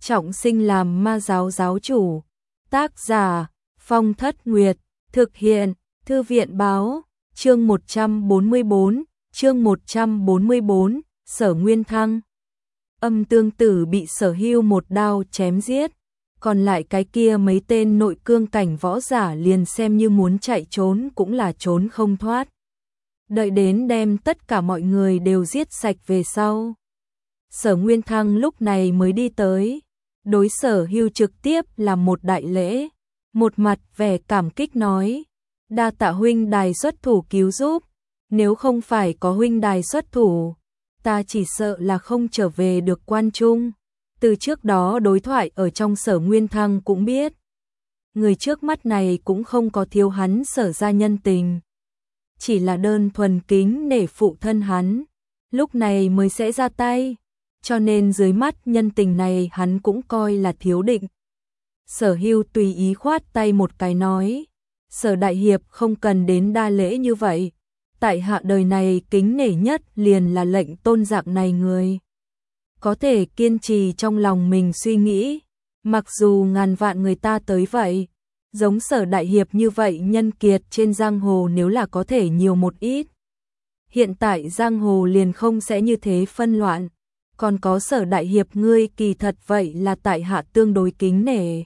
trọng sinh làm ma giáo giáo chủ. Tác giả Phong Thất Nguyệt, thực hiện Thư viện báo, chương 144, chương 144, Sở Nguyên Thăng. Âm Tương Tử bị Sở Hưu một đao chém giết, còn lại cái kia mấy tên nội cương cảnh võ giả liền xem như muốn chạy trốn cũng là trốn không thoát. Đợi đến đem tất cả mọi người đều giết sạch về sau, Sở Nguyên Thăng lúc này mới đi tới, đối Sở Hưu trực tiếp làm một đại lễ, một mặt vẻ cảm kích nói: đa tạ huynh đài xuất thủ cứu giúp, nếu không phải có huynh đài xuất thủ, ta chỉ sợ là không trở về được Quan Trung. Từ trước đó đối thoại ở trong Sở Nguyên Thăng cũng biết, người trước mắt này cũng không có thiếu hắn Sở gia nhân tình, chỉ là đơn thuần kính nể phụ thân hắn, lúc này mới sẽ ra tay, cho nên dưới mắt nhân tình này hắn cũng coi là thiếu định. Sở Hưu tùy ý khoát tay một cái nói: Sở đại hiệp không cần đến đa lễ như vậy, tại hạ đời này kính nể nhất liền là lệnh tôn dạng này người. Có thể kiên trì trong lòng mình suy nghĩ, mặc dù ngàn vạn người ta tới vậy, giống Sở đại hiệp như vậy nhân kiệt trên giang hồ nếu là có thể nhiều một ít. Hiện tại giang hồ liền không sẽ như thế phân loạn, còn có Sở đại hiệp ngươi kỳ thật vậy là tại hạ tương đối kính nể.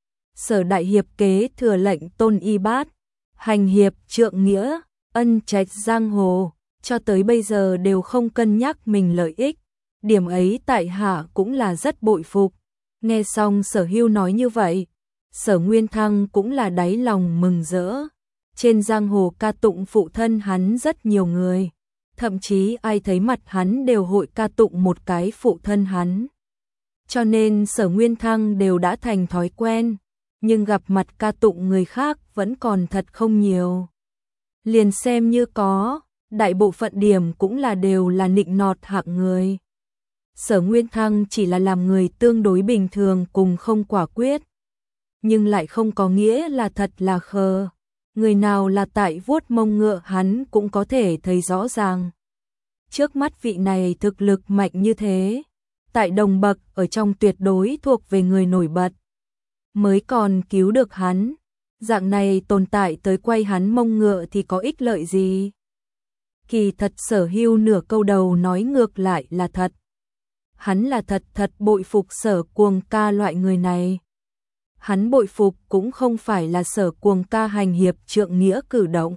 Sở đại hiệp kế thừa lệnh tôn y bát, hành hiệp trượng nghĩa, ân trạch giang hồ, cho tới bây giờ đều không cân nhắc mình lợi ích, điểm ấy tại hạ cũng là rất bội phục. Nghe xong Sở Hưu nói như vậy, Sở Nguyên Thăng cũng là đáy lòng mừng rỡ. Trên giang hồ ca tụng phụ thân hắn rất nhiều người, thậm chí ai thấy mặt hắn đều hội ca tụng một cái phụ thân hắn, cho nên Sở Nguyên Thăng đều đã thành thói quen, nhưng gặp mặt ca tụng người khác vẫn còn thật không nhiều. Liền xem như có, đại bộ phận điểm cũng là đều là nịnh nọt hạng người. Sở Nguyên Thăng chỉ là làm người tương đối bình thường cùng không quả quyết, nhưng lại không có nghĩa là thật là khờ. Người nào là tại vuốt mông ngựa hắn cũng có thể thấy rõ ràng. Trước mắt vị này thực lực mạnh như thế, tại đồng bậc ở trong tuyệt đối thuộc về người nổi bật, mới còn cứu được hắn. Dạng này tồn tại tới quay hắn mông ngựa thì có ích lợi gì? Kỳ thật Sở Hưu nửa câu đầu nói ngược lại là thật. Hắn là thật bội phục Sở Cuồng ca loại người này. Hắn bội phục cũng không phải là Sở Cuồng ca hành hiệp trượng nghĩa cử động,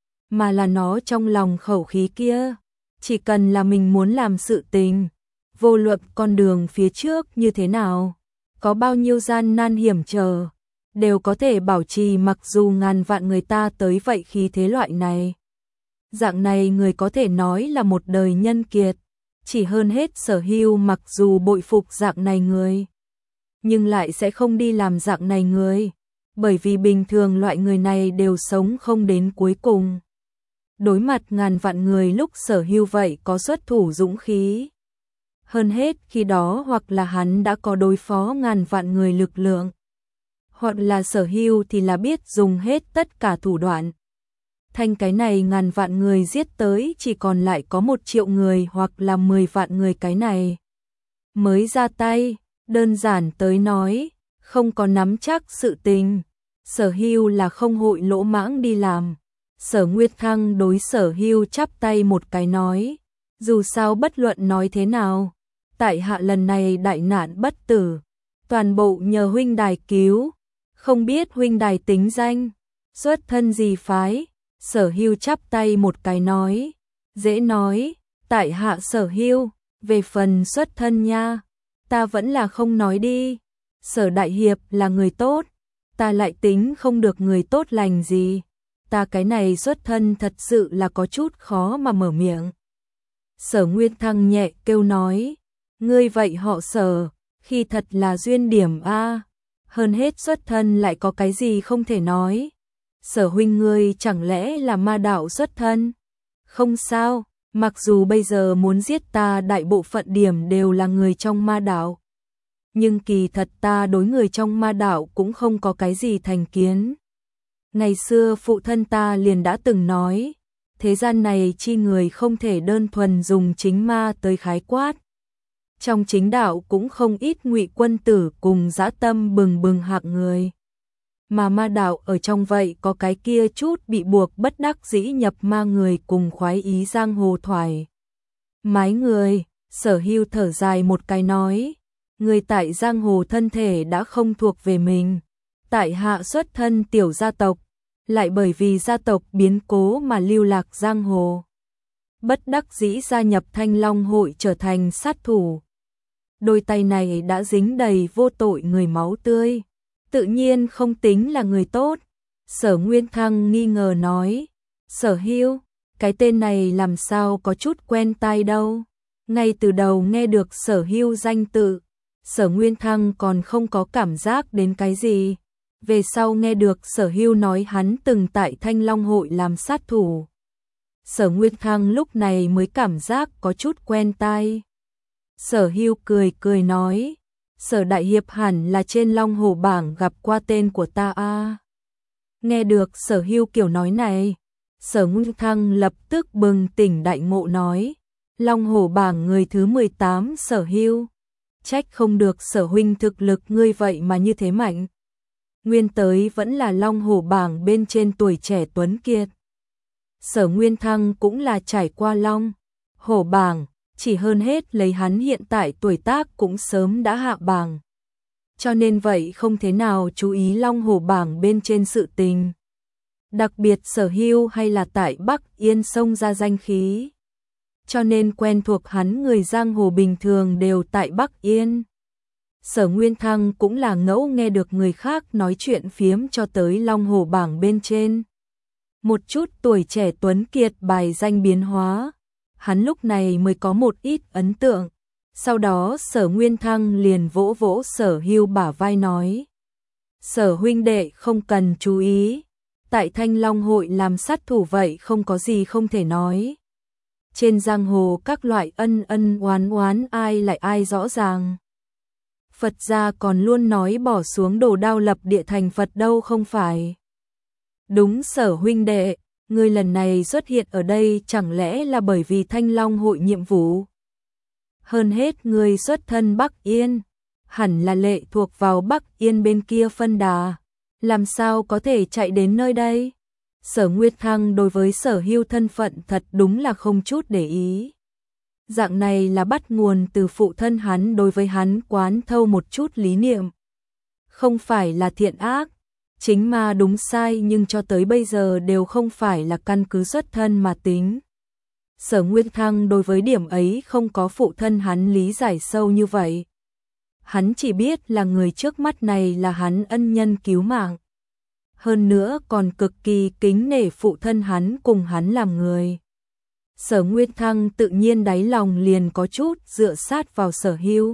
mà là nó trong lòng khẩu khí kia. Chỉ cần là mình muốn làm sự tình, vô luận con đường phía trước như thế nào, có bao nhiêu gian nan hiểm trở, đều có thể bảo trì mặc dù ngàn vạn người ta tới vậy khí thế loại này. Dạng này người có thể nói là một đời nhân kiệt, chỉ hơn hết Sở Hưu mặc dù bội phục dạng này người, nhưng lại sẽ không đi làm dạng này người, bởi vì bình thường loại người này đều sống không đến cuối cùng. Đối mặt ngàn vạn người lúc Sở Hưu vậy có xuất thủ dũng khí. Hơn hết khi đó hoặc là hắn đã có đối phó ngàn vạn người lực lượng, hoặc là Sở Hưu thì là biết dùng hết tất cả thủ đoạn. Thành cái này ngàn vạn người giết tới chỉ còn lại có 1 triệu người hoặc là 10 vạn người cái này mới ra tay. Đơn giản tới nói, không có nắm chắc sự tình, Sở Hưu là không hội lỗ mãng đi làm. Sở Nguyên Thăng đối Sở Hưu chắp tay một cái nói: dù sao bất luận nói thế nào, tại hạ lần này đại nạn bất tử, toàn bộ nhờ huynh đài cứu, không biết huynh đài tính danh, xuất thân gì phái. Sở Hưu chắp tay một cái nói: dễ nói, tại hạ Sở Hưu, về phần xuất thân nha, ta vẫn là không nói đi. Sở đại hiệp là người tốt, ta lại tính không được người tốt lành gì, ta cái này xuất thân thật sự là có chút khó mà mở miệng. Sở Nguyên Thăng nhẹ kêu nói: ngươi vậy họ Sở, khi thật là duyên điểm a, hơn hết xuất thân lại có cái gì không thể nói. Sở huynh ngươi chẳng lẽ là ma đạo xuất thân? Không sao, mặc dù bây giờ muốn giết ta đại bộ phận điểm đều là người trong ma đạo, nhưng kỳ thật ta đối người trong ma đạo cũng không có cái gì thành kiến. Ngày xưa phụ thân ta liền đã từng nói, thế gian này chi người không thể đơn thuần dùng chính ma tới khái quát. trong chính đạo cũng không ít ngụy quân tử cùng dã tâm bừng bừng hạng người. Mà ma đạo ở trong vậy có cái kia chút bị buộc bất đắc dĩ nhập ma người cùng khoái ý giang hồ thoải mái người. Sở Hưu thở dài một cái nói, người tại giang hồ thân thể đã không thuộc về mình, tại hạ xuất thân tiểu gia tộc, lại bởi vì gia tộc biến cố mà lưu lạc giang hồ. Bất đắc dĩ gia nhập Thanh Long hội trở thành sát thủ. Đôi tay này đã dính đầy vô tội người máu tươi, tự nhiên không tính là người tốt. Sở Nguyên Thăng nghi ngờ nói, Sở Hưu, cái tên này làm sao có chút quen tai đâu. Ngay từ đầu nghe được Sở Hưu danh tự, Sở Nguyên Thăng còn không có cảm giác đến cái gì. Về sau nghe được Sở Hưu nói hắn từng tại Thanh Long hội làm sát thủ, Sở Nguyên Thăng lúc này mới cảm giác có chút quen tai. Sở Hưu cười cười nói, Sở đại hiệp hẳn là trên Long Hổ bảng gặp qua tên của ta a. Nghe được Sở Hưu kiểu nói này, Sở Nguyên Thăng lập tức bừng tỉnh đại ngộ nói, Long Hổ bảng người thứ 18 Sở Hưu, trách không được Sở huynh thực lực ngươi vậy mà như thế mạnh. Nguyên tới vẫn là Long Hổ bảng bên trên tuổi trẻ tuấn kiệt. Sở Nguyên Thăng cũng là trải qua Long Hổ bảng, chỉ hơn hết lấy hắn hiện tại tuổi tác cũng sớm đã hạ bảng. Cho nên vậy không thế nào chú ý Long Hổ bảng bên trên sự tình. Đặc biệt Sở Hưu hay là tại Bắc Yên xông ra danh khí. Cho nên quen thuộc hắn người giang hồ bình thường đều tại Bắc Yên. Sở Nguyên Thăng cũng là ngẫu nghe được người khác nói chuyện phiếm cho tới Long Hổ bảng bên trên. Một chút tuổi trẻ tuấn kiệt bài danh biến hóa, hắn lúc này mới có một ít ấn tượng. Sau đó Sở Nguyên Thăng liền vỗ vỗ Sở Hưu bả vai nói, Sở huynh đệ không cần chú ý, tại Thanh Long hội làm sát thủ vậy không có gì không thể nói. Trên giang hồ các loại ân ân oán oán ai lại ai rõ ràng. Phật gia còn luôn nói bỏ xuống đồ đao lập địa thành Phật đâu không phải. Đúng Sở huynh đệ, ngươi lần này xuất hiện ở đây chẳng lẽ là bởi vì Thanh Long hội nhiệm vụ? Hơn hết ngươi xuất thân Bắc Yên, hẳn là lệ thuộc vào Bắc Yên bên kia phân đà, làm sao có thể chạy đến nơi đây? Sở Nguyên Thăng đối với Sở Hưu thân phận thật đúng là không chút để ý. Dạng này là bắt nguồn từ phụ thân hắn đối với hắn quán thâu một chút lý niệm. Không phải là thiện ác, chính mà đúng sai nhưng cho tới bây giờ đều không phải là căn cứ xuất thân mà tính. Sở Nguyên Thăng đối với điểm ấy không có phụ thân hắn lý giải sâu như vậy. Hắn chỉ biết là người trước mắt này là hắn ân nhân cứu mạng. Hơn nữa còn cực kỳ kính nể phụ thân hắn cùng hắn làm người. Sở Nguyên Thăng tự nhiên đáy lòng liền có chút dựa sát vào Sở Hưu.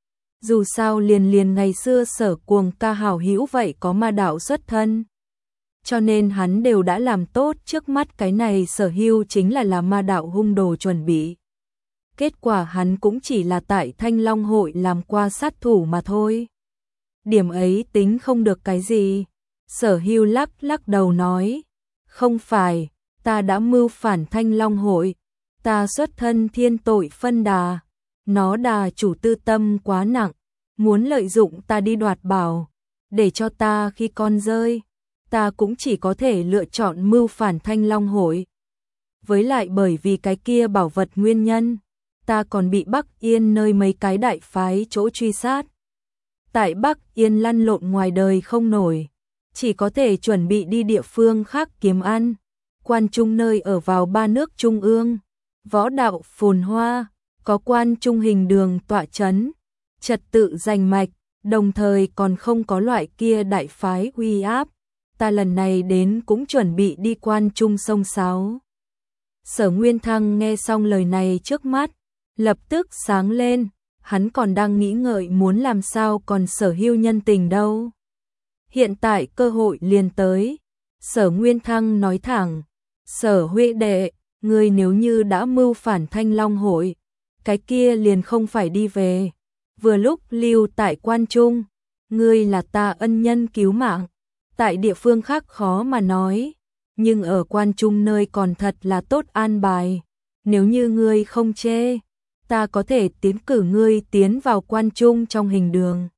Dù sao liền ngày xưa Sở Cuồng ca hảo hữu vậy có ma đạo xuất thân. Cho nên hắn đều đã làm tốt trước mắt cái này Sở Hưu chính là ma đạo hung đồ chuẩn bị. Kết quả hắn cũng chỉ là tại Thanh Long hội làm qua sát thủ mà thôi. Điểm ấy tính không được cái gì. Sở Hưu lắc đầu nói, không phải, ta đã mưu phản Thanh Long hội, ta xuất thân thiên tội phân đà, nó đà chủ tư tâm quá nặng, muốn lợi dụng ta đi đoạt bảo, để cho ta khi con rơi, ta cũng chỉ có thể lựa chọn mưu phản Thanh Long hội. Với lại bởi vì cái kia bảo vật nguyên nhân, ta còn bị Bắc Yên nơi mấy cái đại phái chỗ truy sát. Tại Bắc Yên lăn lộn ngoài đời không nổi, chỉ có thể chuẩn bị đi địa phương khác kiếm ăn. Quan Trung nơi ở vào ba nước trung ương, võ đạo phồn hoa, có Quan Trung hình đường tọa chấn, trật tự rành mạch, đồng thời còn không có loại kia đại phái uy áp. Ta lần này đến cũng chuẩn bị đi Quan Trung sông sáo. Sở Nguyên Thăng nghe xong lời này trước mắt, lập tức sáng lên, hắn còn đang nghĩ ngợi muốn làm sao còn Sở Hưu nhân tình đâu. Hiện tại cơ hội liền tới. Sở Nguyên Thăng nói thẳng, Sở huynh đệ, ngươi nếu như đã mưu phản Thanh Long hội, cái kia liền không phải đi về. Vừa lúc lưu tại Quan Trung, ngươi là ta ân nhân cứu mạng, tại địa phương khác khó mà nói, nhưng ở Quan Trung nơi còn thật là tốt an bài. Nếu như ngươi không chê, ta có thể tiến cử ngươi tiến vào quan trung trong hình đường.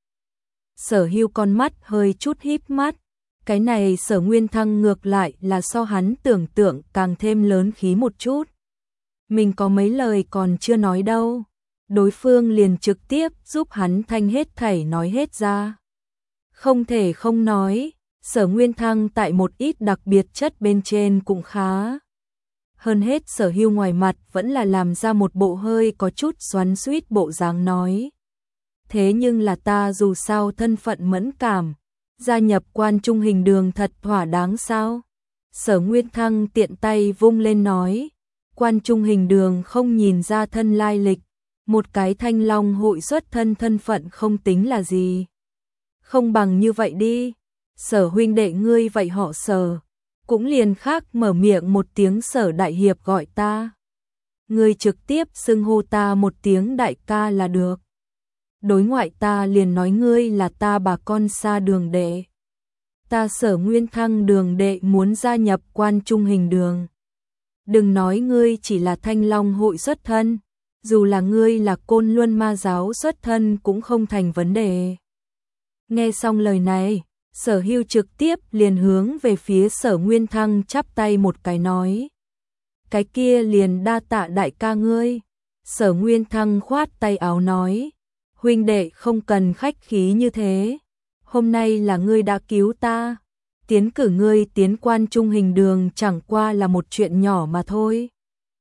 Sở Hưu con mắt hơi chút híp mắt, cái này Sở Nguyên Thăng ngược lại là so hắn tưởng tượng càng thêm lớn khí một chút. Mình có mấy lời còn chưa nói đâu, đối phương liền trực tiếp giúp hắn thanh hết thảy nói hết ra. Không thể không nói, Sở Nguyên Thăng tại một ít đặc biệt chất bên trên cũng khá. Hơn hết Sở Hưu ngoài mặt vẫn là làm ra một bộ hơi có chút xoắn xuýt bộ dáng nói. Thế nhưng là ta dù sao thân phận mẫn cảm, gia nhập quan trung hình đường thật thỏa đáng sao? Sở Nguyên Thăng tiện tay vung lên nói, quan trung hình đường không nhìn ra thân lai lịch, một cái Thanh Long hội xuất thân thân phận không tính là gì. Không bằng như vậy đi, Sở huynh đệ ngươi vậy họ Sở, cũng liền khác mở miệng một tiếng Sở đại hiệp gọi ta. Ngươi trực tiếp xưng hô ta một tiếng đại ca là được. Đối ngoại ta liền nói ngươi là ta bà con xa đường đệ. Ta Sở Nguyên Thăng đường đệ muốn gia nhập quan trung hình đường. Đừng nói ngươi chỉ là Thanh Long hội xuất thân, dù là ngươi là Côn Luân ma giáo xuất thân cũng không thành vấn đề. Nghe xong lời này, Sở Hưu trực tiếp liền hướng về phía Sở Nguyên Thăng chắp tay một cái nói. Cái kia liền đa tạ đại ca ngươi. Sở Nguyên Thăng khoát tay áo nói, huynh đệ không cần khách khí như thế. Hôm nay là ngươi đã cứu ta, tiến cử ngươi tiến quan trung hình đường chẳng qua là một chuyện nhỏ mà thôi.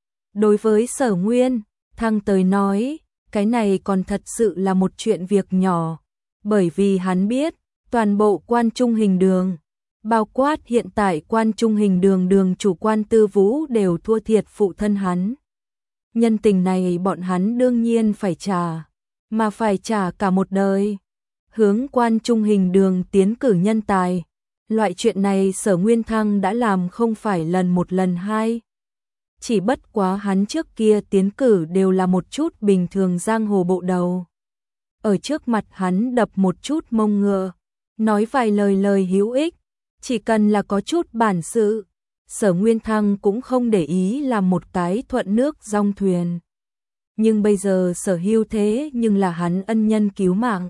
Đối với Sở Nguyên Thăng tới nói, cái này còn thật sự là một chuyện việc nhỏ, bởi vì hắn biết, toàn bộ quan trung hình đường, bao quát hiện tại quan trung hình đường đường chủ quan Tư Vũ đều thua thiệt phụ thân hắn. Nhân tình này bọn hắn đương nhiên phải trả, mà phải trả cả một đời. Hướng quan trung hình đường tiến cử nhân tài, loại chuyện này Sở Nguyên Thăng đã làm không phải lần một lần hai. Chỉ bất quá hắn trước kia tiến cử đều là một chút bình thường giang hồ bộ đầu. Ở trước mặt hắn đập một chút mông ngựa, nói vài lời hữu ích, chỉ cần là có chút bản sự, Sở Nguyên Thăng cũng không để ý làm một cái thuận nước dong thuyền. Nhưng bây giờ Sở Hưu thế nhưng là hắn ân nhân cứu mạng.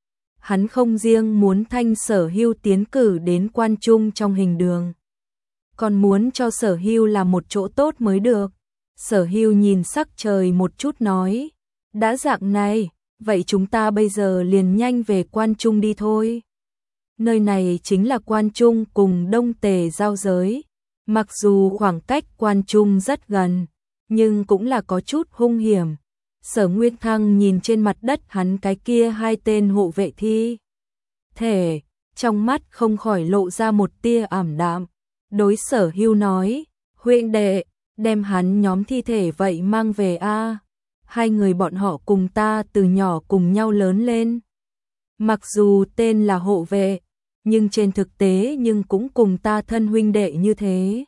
Hắn không riêng muốn thanh Sở Hưu tiến cử đến quan trung trong hình đường, còn muốn cho Sở Hưu làm một chỗ tốt mới được. Sở Hưu nhìn sắc trời một chút nói, đã dạng này, vậy chúng ta bây giờ liền nhanh về quan trung đi thôi. Nơi này chính là quan trung cùng Đông Tề giao giới, mặc dù khoảng cách quan trung rất gần, nhưng cũng là có chút hung hiểm. Sở Nguyên Thăng nhìn trên mặt đất hắn cái kia hai tên hộ vệ thi thể, trong mắt không khỏi lộ ra một tia ảm đạm. Đối Sở Hưu nói, huynh đệ, đem hắn nhóm thi thể vậy mang về a. Hai người bọn họ cùng ta từ nhỏ cùng nhau lớn lên. Mặc dù tên là hộ vệ, nhưng trên thực tế nhưng cũng cùng ta thân huynh đệ như thế.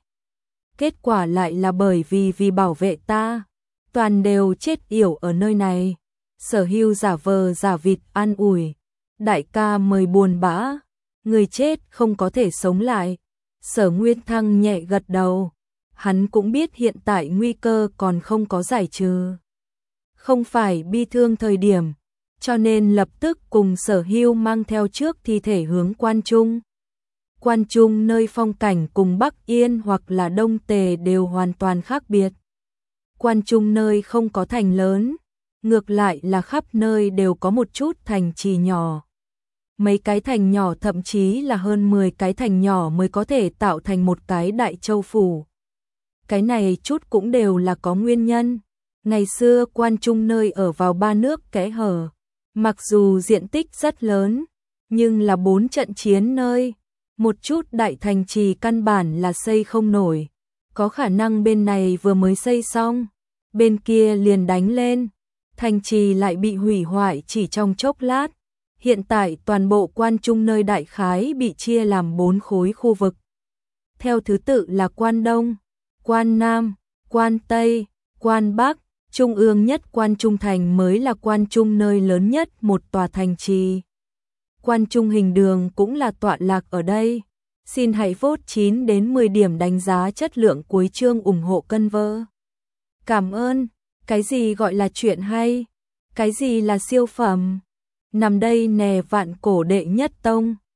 Kết quả lại là bởi vì bảo vệ ta, toàn đều chết yểu ở nơi này. Sở Hưu giả vờ giả vịt an ủi, đại ca mời buồn bã, người chết không có thể sống lại. Sở Nguyên Thăng nhẹ gật đầu, hắn cũng biết hiện tại nguy cơ còn không có giải trừ, không phải bi thương thời điểm, cho nên lập tức cùng Sở Hưu mang theo trước thi thể hướng quan trung. Quan trung nơi phong cảnh cùng Bắc Yên hoặc là Đông Tề đều hoàn toàn khác biệt. Quan trung nơi không có thành lớn, ngược lại là khắp nơi đều có một chút thành trì nhỏ. Mấy cái thành nhỏ thậm chí là hơn 10 cái thành nhỏ mới có thể tạo thành một cái đại châu phủ. Cái này chút cũng đều là có nguyên nhân. Ngày xưa quan trung nơi ở vào ba nước kẽ hở, mặc dù diện tích rất lớn, nhưng là 4 trận chiến nơi, một chút đại thành trì căn bản là xây không nổi. Có khả năng bên này vừa mới xây xong, bên kia liền đánh lên, thành trì lại bị hủy hoại chỉ trong chốc lát. Hiện tại toàn bộ quan trung nơi đại khái bị chia làm 4 khối khu vực. Theo thứ tự là quan Đông, quan Nam, quan Tây, quan Bắc, trung ương nhất quan trung thành mới là quan trung nơi lớn nhất một tòa thành trì. Quan trung hình đường cũng là tọa lạc ở đây. Xin hãy vote 9 đến 10 điểm đánh giá chất lượng cuối chương ủng hộ Cân Vơ. Cảm ơn. Cái gì gọi là chuyện hay? Cái gì là siêu phẩm? Nằm đây nè vạn cổ đệ nhất tông.